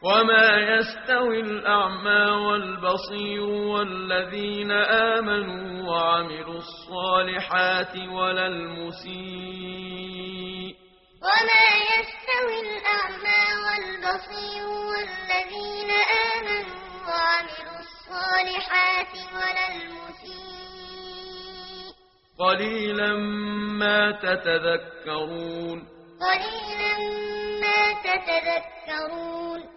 وما يستوي الأعمى والبصير والذين آمنوا وعملوا الصالحات ولا المسيء وما يستوي الأعمى والبصير والذين آمنوا وعملوا الصالحات ولا المسيء قليلا ما تتذكرون قليلا ما تتذكرون